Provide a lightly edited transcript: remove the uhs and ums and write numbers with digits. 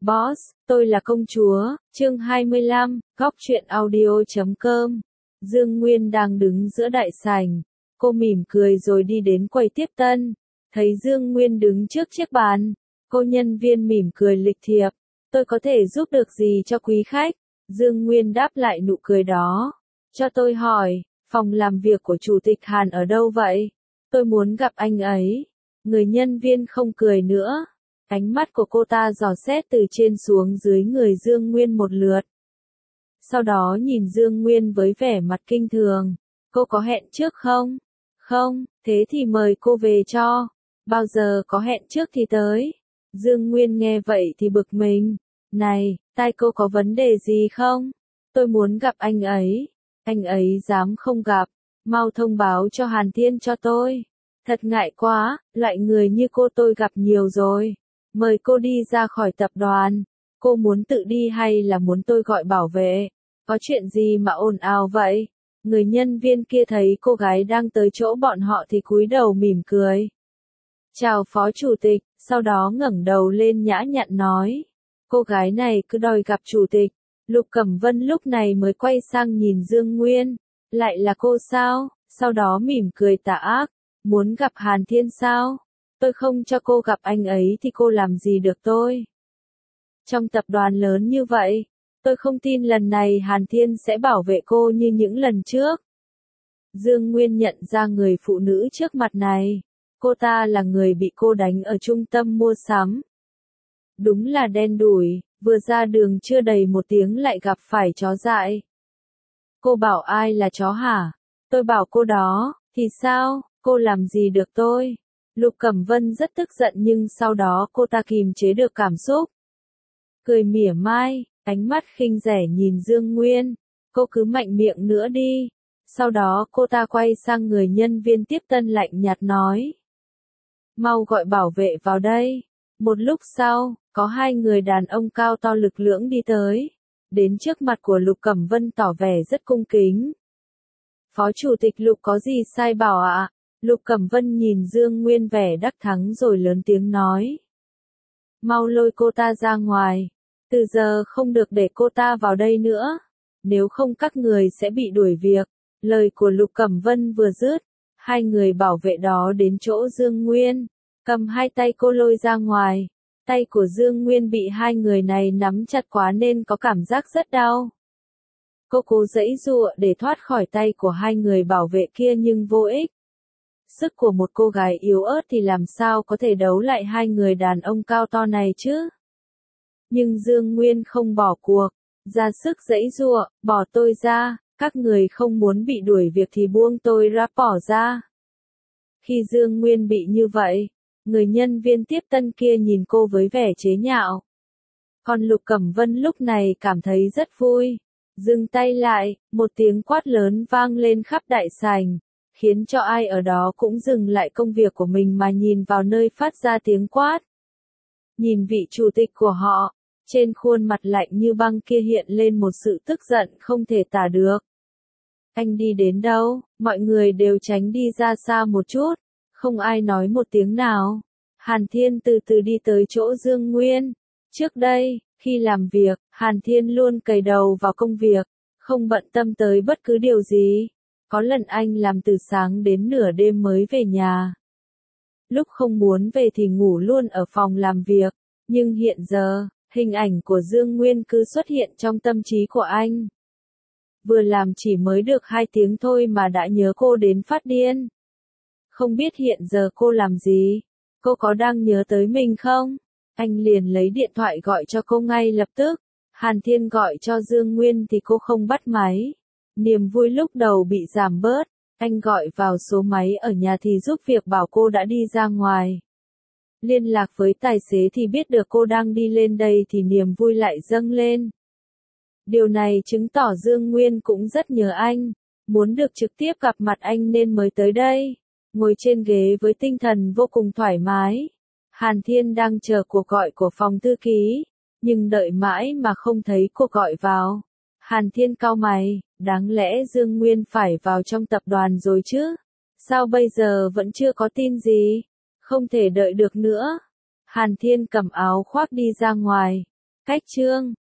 Boss, tôi là công chúa, chương 25, góc truyện audio.com. Dương Nguyên đang đứng giữa đại sảnh. Cô mỉm cười rồi đi đến quầy tiếp tân. Thấy Dương Nguyên đứng trước chiếc bàn. Cô nhân viên mỉm cười lịch thiệp. Tôi có thể giúp được gì cho quý khách? Dương Nguyên đáp lại nụ cười đó. Cho tôi hỏi, phòng làm việc của Chủ tịch Hàn ở đâu vậy? Tôi muốn gặp anh ấy. Người nhân viên không cười nữa. Ánh mắt của cô ta dò xét từ trên xuống dưới người Dương Nguyên một lượt. Sau đó nhìn Dương Nguyên với vẻ mặt kinh thường. Cô có hẹn trước không? Không, thế thì mời cô về cho. Bao giờ có hẹn trước thì tới. Dương Nguyên nghe vậy thì bực mình. Này, tai cô có vấn đề gì không? Tôi muốn gặp anh ấy. Anh ấy dám không gặp. Mau thông báo cho Hàn Thiên cho tôi. Thật ngại quá, loại người như cô tôi gặp nhiều rồi. Mời cô đi ra khỏi tập đoàn. Cô muốn tự đi hay là muốn tôi gọi bảo vệ? Có chuyện gì mà ồn ào vậy? Người nhân viên kia thấy cô gái đang tới chỗ bọn họ thì cúi đầu mỉm cười. Chào phó chủ tịch, sau đó ngẩng đầu lên nhã nhặn nói. Cô gái này cứ đòi gặp chủ tịch. Lục Cẩm Vân lúc này mới quay sang nhìn Dương Nguyên. Lại là cô sao? Sau đó mỉm cười tà ác. Muốn gặp Hàn Thiên sao? Tôi không cho cô gặp anh ấy thì cô làm gì được tôi? Trong tập đoàn lớn như vậy, tôi không tin lần này Hàn Thiên sẽ bảo vệ cô như những lần trước. Dương Nguyên nhận ra người phụ nữ trước mặt này. Cô ta là người bị cô đánh ở trung tâm mua sắm. Đúng là đen đủi, vừa ra đường chưa đầy một tiếng lại gặp phải chó dại. Cô bảo ai là chó hả? Tôi bảo cô đó, thì sao, cô làm gì được tôi? Lục Cẩm Vân rất tức giận nhưng sau đó cô ta kìm chế được cảm xúc. Cười mỉa mai, ánh mắt khinh rẻ nhìn Dương Nguyên. Cô cứ mạnh miệng nữa đi. Sau đó cô ta quay sang người nhân viên tiếp tân lạnh nhạt nói. Mau gọi bảo vệ vào đây. Một lúc sau, có hai người đàn ông cao to lực lưỡng đi tới. Đến trước mặt của Lục Cẩm Vân tỏ vẻ rất cung kính. Phó chủ tịch Lục có gì sai bảo ạ? Lục Cẩm Vân nhìn Dương Nguyên vẻ đắc thắng rồi lớn tiếng nói. Mau lôi cô ta ra ngoài. Từ giờ không được để cô ta vào đây nữa. Nếu không các người sẽ bị đuổi việc. Lời của Lục Cẩm Vân vừa dứt. Hai người bảo vệ đó đến chỗ Dương Nguyên. Cầm hai tay cô lôi ra ngoài. Tay của Dương Nguyên bị hai người này nắm chặt quá nên có cảm giác rất đau. Cô cố giãy giụa để thoát khỏi tay của hai người bảo vệ kia nhưng vô ích. Sức của một cô gái yếu ớt thì làm sao có thể đấu lại hai người đàn ông cao to này chứ? Nhưng Dương Nguyên không bỏ cuộc, ra sức giãy giụa, bỏ tôi ra, các người không muốn bị đuổi việc thì buông tôi ra bỏ ra. Khi Dương Nguyên bị như vậy, người nhân viên tiếp tân kia nhìn cô với vẻ chế nhạo. Còn Lục Cẩm Vân lúc này cảm thấy rất vui. Dừng tay lại, một tiếng quát lớn vang lên khắp đại sảnh. Khiến cho ai ở đó cũng dừng lại công việc của mình mà nhìn vào nơi phát ra tiếng quát. Nhìn vị chủ tịch của họ, trên khuôn mặt lạnh như băng kia hiện lên một sự tức giận không thể tả được. Anh đi đến đâu, mọi người đều tránh đi ra xa một chút, không ai nói một tiếng nào. Hàn Thiên từ từ đi tới chỗ Dương Nguyên. Trước đây, khi làm việc, Hàn Thiên luôn cày đầu vào công việc, không bận tâm tới bất cứ điều gì. Có lần anh làm từ sáng đến nửa đêm mới về nhà. Lúc không muốn về thì ngủ luôn ở phòng làm việc. Nhưng hiện giờ, hình ảnh của Dương Nguyên cứ xuất hiện trong tâm trí của anh. Vừa làm chỉ mới được 2 tiếng thôi mà đã nhớ cô đến phát điên. Không biết hiện giờ cô làm gì? Cô có đang nhớ tới mình không? Anh liền lấy điện thoại gọi cho cô ngay lập tức. Hàn Thiên gọi cho Dương Nguyên thì cô không bắt máy. Niềm vui lúc đầu bị giảm bớt, anh gọi vào số máy ở nhà thì giúp việc bảo cô đã đi ra ngoài. Liên lạc với tài xế thì biết được cô đang đi lên đây thì niềm vui lại dâng lên. Điều này chứng tỏ Dương Nguyên cũng rất nhớ anh, muốn được trực tiếp gặp mặt anh nên mới tới đây. Ngồi trên ghế với tinh thần vô cùng thoải mái. Hàn Thiên đang chờ cuộc gọi của phòng thư ký, nhưng đợi mãi mà không thấy cuộc gọi vào. Hàn Thiên cau mày, đáng lẽ Dương Nguyên phải vào trong tập đoàn rồi chứ? Sao bây giờ vẫn chưa có tin gì? Không thể đợi được nữa. Hàn Thiên cầm áo khoác đi ra ngoài. Cách chương